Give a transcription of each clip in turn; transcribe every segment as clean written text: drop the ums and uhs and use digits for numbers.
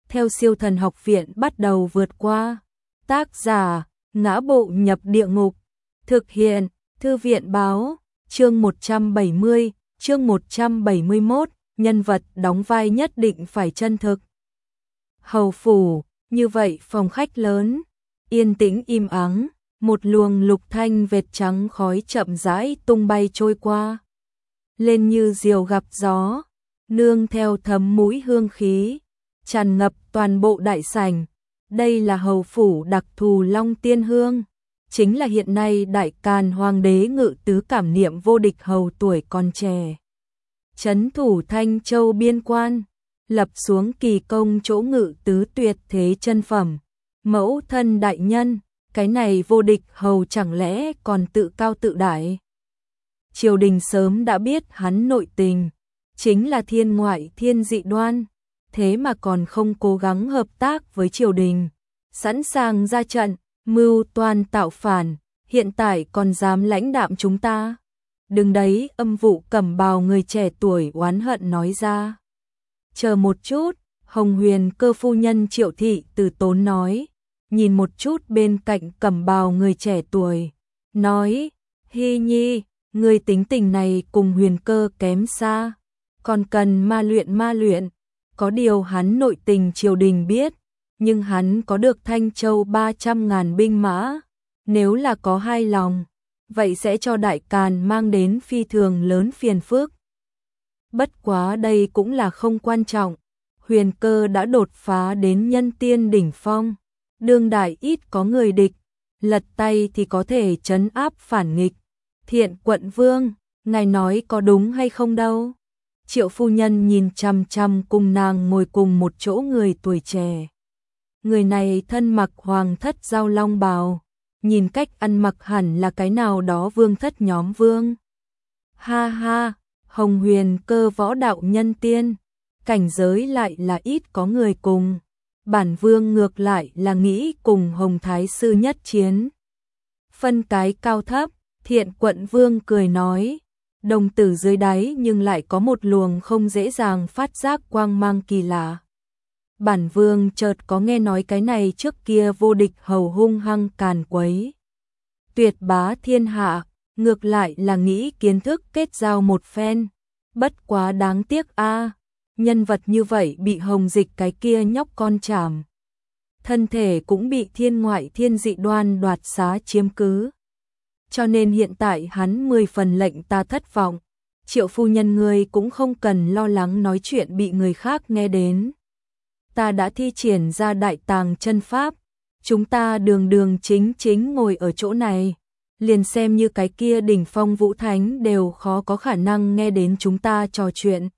theo Siêu Thần Học Viện bắt đầu vượt qua. Tác giả: Ngã Bộ Nhập Địa Ngục. Thực hiện: Thư viện báo. Chương 170, chương 171, nhân vật đóng vai nhất định phải chân thực. Hầu phủ, như vậy phòng khách lớn, yên tĩnh im ắng, một luồng lục thanh vệt trắng khói chậm rãi tung bay trôi qua. Lên như diều gặp gió, nương theo thấm mũi hương khí, tràn ngập toàn bộ đại sảnh. Đây là hầu phủ đặc thù Long Tiên Hương, chính là hiện nay Đại Càn Hoàng đế Ngự Tứ Cảm Niệm vô địch hầu tuổi còn trẻ. Trấn thủ Thanh Châu biên quan, lập xuống kỳ công chỗ Ngự Tứ tuyệt thế chân phẩm. Mẫu thân đại nhân, cái này vô địch hầu chẳng lẽ còn tự cao tự đại? Triều đình sớm đã biết hắn nội tình, chính là thiên ngoại thiên dị đoan, thế mà còn không cố gắng hợp tác với triều đình, sẵn sàng ra trận, mưu toan tạo phản, hiện tại còn dám lãnh đạm chúng ta. Đừng đấy, Âm Vụ Cẩm Bào người trẻ tuổi oán hận nói ra. Chờ một chút, Hồng Huyền Cơ phu nhân Triệu Thị từ tốn nói, nhìn một chút bên cạnh Cẩm Bào người trẻ tuổi, nói, Hy Nhi, người tính tình này cùng Huyền Cơ kém xa, còn cần ma luyện, có điều hắn nội tình triều đình biết, nhưng hắn có được Thanh Châu 300.000 binh mã, nếu là có hai lòng, vậy sẽ cho Đại Càn mang đến phi thường lớn phiền phức. Bất quá đây cũng là không quan trọng, Huyền Cơ đã đột phá đến nhân tiên đỉnh phong, đương đại ít có người địch, lật tay thì có thể trấn áp phản nghịch. Thiện quận vương, ngài nói có đúng hay không đâu? Triệu phu nhân nhìn chằm chằm cùng nàng ngồi cùng một chỗ người tuổi trẻ. Người này thân mặc hoàng thất giao long bào, nhìn cách ăn mặc hẳn là cái nào đó vương thất nhóm vương. Ha ha, Hồng Huyền Cơ võ đạo nhân tiên, cảnh giới lại là ít có người cùng. Bản vương ngược lại là nghĩ cùng Hồng Thái Sư nhất chiến. Phân cái cao thấp, Thiện quận vương cười nói, đồng tử dưới đáy nhưng lại có một luồng không dễ dàng phát giác quang mang kỳ lạ. Bản vương chợt có nghe nói cái này trước kia vô địch hầu hung hăng càn quấy, tuyệt bá thiên hạ, ngược lại là nghĩ kiến thức kết giao một phen. Bất quá đáng tiếc a, nhân vật như vậy bị Hồng Dịch cái kia nhóc con chảm, thân thể cũng bị thiên ngoại thiên dị đoan đoạt xá chiếm cứ. Cho nên hiện tại hắn 10 phần lệnh ta thất vọng. Triệu phu nhân ngươi cũng không cần lo lắng nói chuyện bị người khác nghe đến. Ta đã thi triển ra đại tàng chân pháp, chúng ta đường chính ngồi ở chỗ này, liền xem như cái kia đỉnh phong vũ thánh đều khó có khả năng nghe đến chúng ta trò chuyện.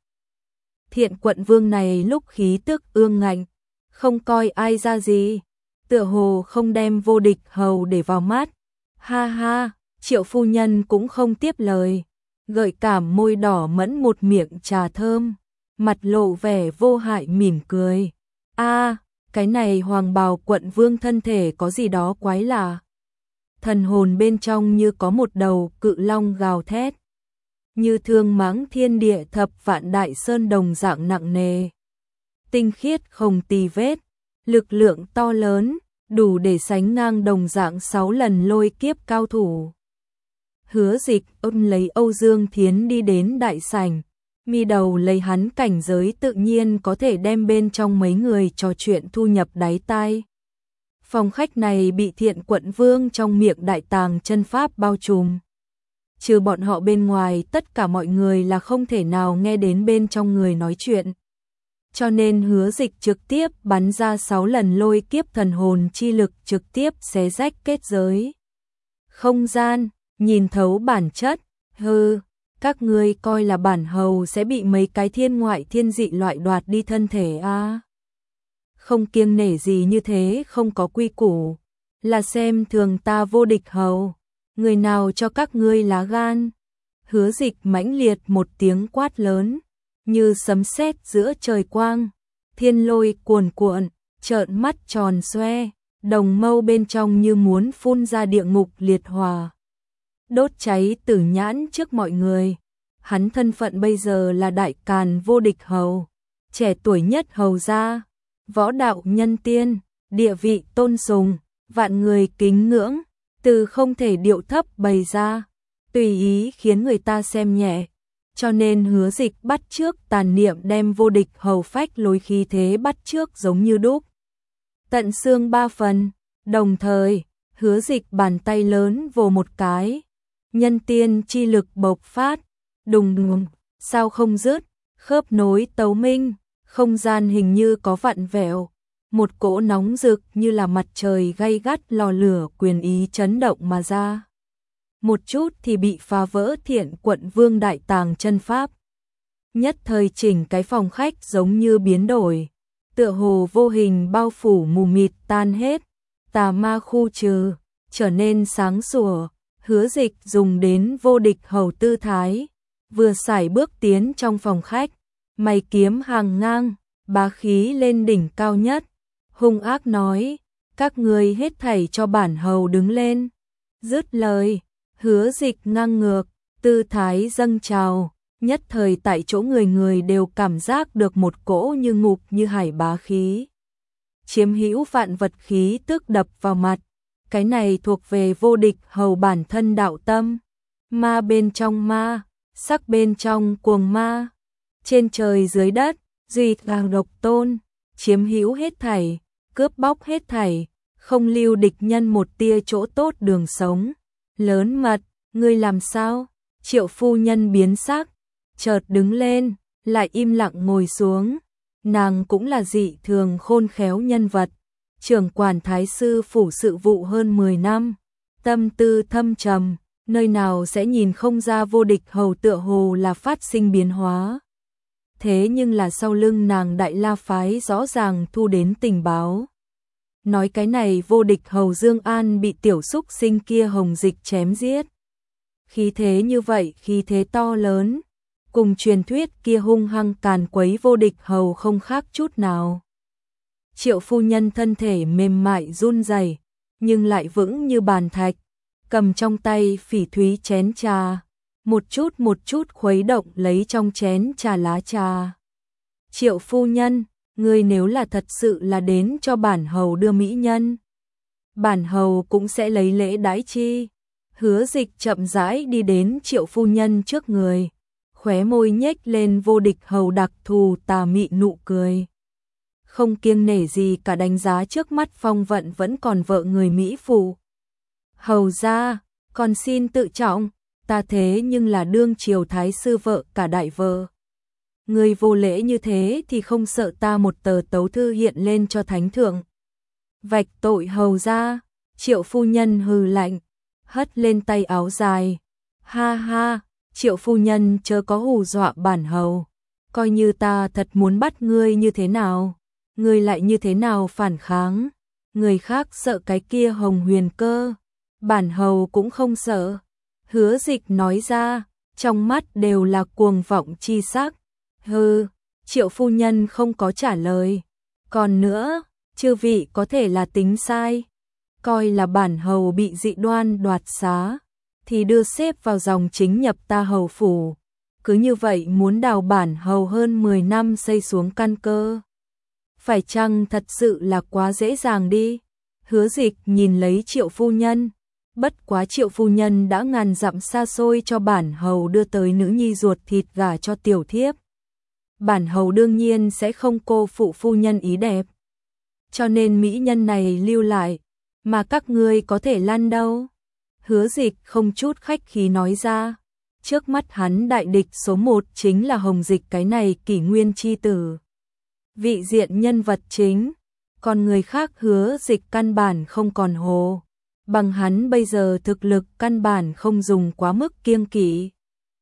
Thiện quận vương này lúc khí tức ương ngạnh, không coi ai ra gì, tựa hồ không đem vô địch hầu để vào mắt. Ha ha, Triệu phu nhân cũng không tiếp lời, gợi cảm môi đỏ mẫn một miệng trà thơm, mặt lộ vẻ vô hại mỉm cười. A, cái này hoàng bào quận vương thân thể có gì đó quái lạ. Thần hồn bên trong như có một đầu cự long gào thét, như thương mãng thiên địa thập vạn đại sơn đồng dạng nặng nề. Tinh khiết không tì vết, lực lượng to lớn, đủ để sánh ngang đồng dạng 6 lần lôi kiếp cao thủ. Hứa Dịch ôm lấy Âu Dương Thiến đi đến đại sảnh, mi đầu lấy hắn cảnh giới tự nhiên có thể đem bên trong mấy người trò chuyện thu nhập đáy tai. Phòng khách này bị Thiện quận vương trong miệng đại tàng chân pháp bao trùm. Trừ bọn họ bên ngoài tất cả mọi người là không thể nào nghe đến bên trong người nói chuyện. Cho nên Hứa Dịch trực tiếp bắn ra 6 lần lôi kiếp thần hồn chi lực trực tiếp xé rách kết giới không gian, nhìn thấu bản chất. Hừ, các ngươi coi là bản hầu sẽ bị mấy cái thiên ngoại thiên dị loại đoạt đi thân thể a? Không kiêng nể gì như thế, không có quy củ, là xem thường ta vô địch hầu. Người nào cho các ngươi lá gan? Hứa Dịch mãnh liệt một tiếng quát lớn, như sấm sét giữa trời quang, thiên lôi cuồn cuộn, trợn mắt tròn xoe, đồng mâu bên trong như muốn phun ra địa ngục liệt hỏa, đốt cháy Tử Nhãn trước mọi người. Hắn thân phận bây giờ là Đại Càn vô địch hầu, trẻ tuổi nhất hầu gia, võ đạo nhân tiên, địa vị tôn sùng, vạn người kính ngưỡng, từ không thể điệu thấp bày ra, tùy ý khiến người ta xem nhẹ. Cho nên Hứa Dịch bắt chước tàn niệm đem vô địch hầu phách lối khí thế bắt chước giống như đúc. Tận xương 3 phần, đồng thời, Hứa Dịch bàn tay lớn vồ một cái, nhân tiên chi lực bộc phát, đùng đùng, sao không dứt, khớp nối tấu minh, không gian hình như có vặn vẹo, một cỗ nóng rực như là mặt trời gay gắt lò lửa quyền ý chấn động mà ra. Một chút thì bị phá vỡ Thiện Quận Vương đại tàng chân pháp. Nhất thời chỉnh cái phòng khách giống như biến đổi, tựa hồ vô hình bao phủ mù mịt tan hết, tà ma khu trừ, trở nên sáng sủa. Hứa Dịch dùng đến vô địch hầu tư thái, vừa sải bước tiến trong phòng khách, mày kiếm hàng ngang, bá khí lên đỉnh cao nhất, hung ác nói, các ngươi hết thảy cho bản hầu đứng lên. Dứt lời, Hứa Dịch ngang ngược, tư thái dâng trào, nhất thời tại chỗ người người đều cảm giác được một cỗ như ngục như hải bá khí. Chiếm hữu vạn vật khí tức đập vào mặt, cái này thuộc về vô địch hầu bản thân đạo tâm, ma bên trong ma, sắc bên trong cuồng ma, trên trời dưới đất, duy càng độc tôn, chiếm hữu hết thảy, cướp bóc hết thảy, không lưu địch nhân một tia chỗ tốt đường sống. Lớn mật, ngươi làm sao? Triệu phu nhân biến sắc, chợt đứng lên, lại im lặng ngồi xuống. Nàng cũng là dị thường khôn khéo nhân vật, trưởng quản thái sư phủ sự vụ hơn 10 năm, tâm tư thâm trầm, nơi nào sẽ nhìn không ra vô địch hầu tựa hồ là phát sinh biến hóa. Thế nhưng là sau lưng nàng Đại La phái rõ ràng thu đến tình báo. Nói cái này vô địch hầu Dương An bị tiểu xúc sinh kia Hồng Dịch chém giết. Khí thế như vậy, khí thế to lớn, cùng truyền thuyết kia hung hăng càn quấy vô địch hầu không khác chút nào. Triệu phu nhân thân thể mềm mại run rẩy, nhưng lại vững như bàn thạch, cầm trong tay phỉ thúy chén trà, một chút khuấy động lấy trong chén trà lá trà. Triệu phu nhân, ngươi nếu là thật sự là đến cho bản hầu đưa mỹ nhân, bản hầu cũng sẽ lấy lễ đãi chi. Hứa Dịch chậm rãi đi đến Triệu phu nhân trước người, khóe môi nhếch lên vô địch hầu đặc thù tà mị nụ cười. Không kiêng nể gì cả đánh giá trước mắt phong vận vẫn còn vợ người Mỹ phụ. Hầu gia, còn xin tự trọng, ta thế nhưng là đương triều thái sư vợ cả đại vợ. Người vô lễ như thế thì không sợ ta một tờ tấu thư hiện lên cho thánh thượng. Vạch tội hầu gia, Triệu phu nhân hừ lạnh, hất lên tay áo dài. Ha ha, Triệu phu nhân chớ có hù dọa bản hầu, coi như ta thật muốn bắt ngươi như thế nào, ngươi lại như thế nào phản kháng, người khác sợ cái kia Hồng Huyền Cơ, bản hầu cũng không sợ. Hứa Dịch nói ra, trong mắt đều là cuồng vọng chi sắc. Hừ, Triệu phu nhân không có trả lời. Còn nữa, chư vị có thể là tính sai, coi là bản hầu bị dị đoan đoạt xá, thì đưa xếp vào dòng chính nhập ta hầu phủ. Cứ như vậy muốn đào bản hầu hơn 10 năm xây xuống căn cơ, phải chăng thật sự là quá dễ dàng đi? Hứa Dịch nhìn lấy Triệu phu nhân, bất quá Triệu phu nhân đã ngàn dặm xa xôi cho bản hầu đưa tới nữ nhi ruột thịt gả cho tiểu thiếp. Bản hầu đương nhiên sẽ không cô phụ phu nhân ý đẹp, cho nên mỹ nhân này lưu lại, mà các ngươi có thể lăn đâu. Hứa Dịch không chút khách khí nói ra, trước mắt hắn đại địch số 1 chính là Hồng Dịch cái này kỷ nguyên chi tử, vị diện nhân vật chính, còn người khác Hứa Dịch căn bản không còn hồ, bằng hắn bây giờ thực lực căn bản không dùng quá mức kiêng kỵ.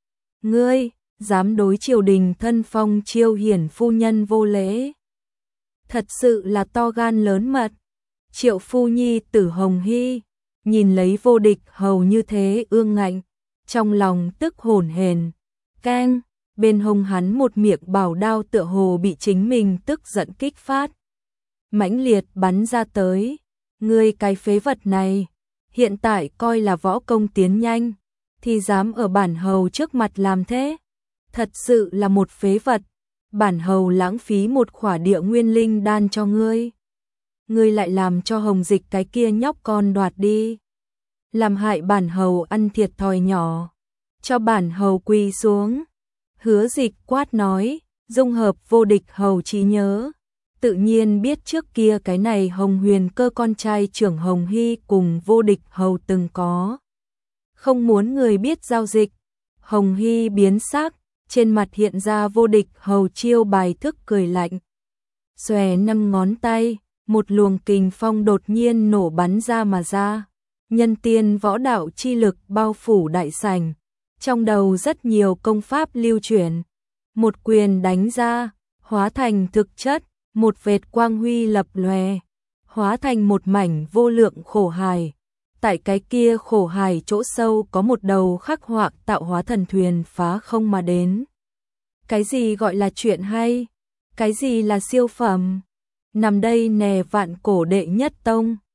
Ngươi dám đối triều đình thân phong chiêu hiển phu nhân vô lễ, thật sự là to gan lớn mật. Triệu phu nhi tử Hồng Hy nhìn lấy vô địch hầu như thế ương ngạnh, trong lòng tức hổn hển. Keng, bên hông hắn một miệng bảo đao tựa hồ bị chính mình tức giận kích phát, mãnh liệt bắn ra tới. Ngươi cái phế vật này, hiện tại coi là võ công tiến nhanh, thì dám ở bản hầu trước mặt làm thế, thật sự là một phế vật. bản hầu lãng phí một khỏa địa nguyên linh đan cho ngươi. Ngươi lại làm cho Hồng Dịch cái kia nhóc con đoạt đi. Làm hại bản hầu ăn thiệt thòi nhỏ. Cho bản hầu quỳ xuống. Hứa Dịch quát nói, dung hợp vô địch hầu trí nhớ. Tự nhiên biết trước kia cái này Hồng Huyền Cơ con trai trưởng Hồng Hy cùng vô địch hầu từng có. Không muốn người biết giao dịch. Hồng Hy biến sắc, trên mặt hiện ra vô địch hầu chiêu bài thức cười lạnh. Xòe 5 ngón tay, một luồng kình phong đột nhiên nổ bắn ra mà ra. Nhân tiên võ đạo chi lực bao phủ đại sảnh. Trong đầu rất nhiều công pháp lưu chuyển. Một quyền đánh ra, hóa thành thực chất, một vệt quang huy lập lòe, hóa thành một mảnh vô lượng khổ hài. Tại cái kia khổ hài chỗ sâu có một đầu khắc họa tạo hóa thần thuyền phá không mà đến. Cái gì gọi là chuyện hay? Cái gì là siêu phẩm? Nằm đây nè vạn cổ đệ nhất tông.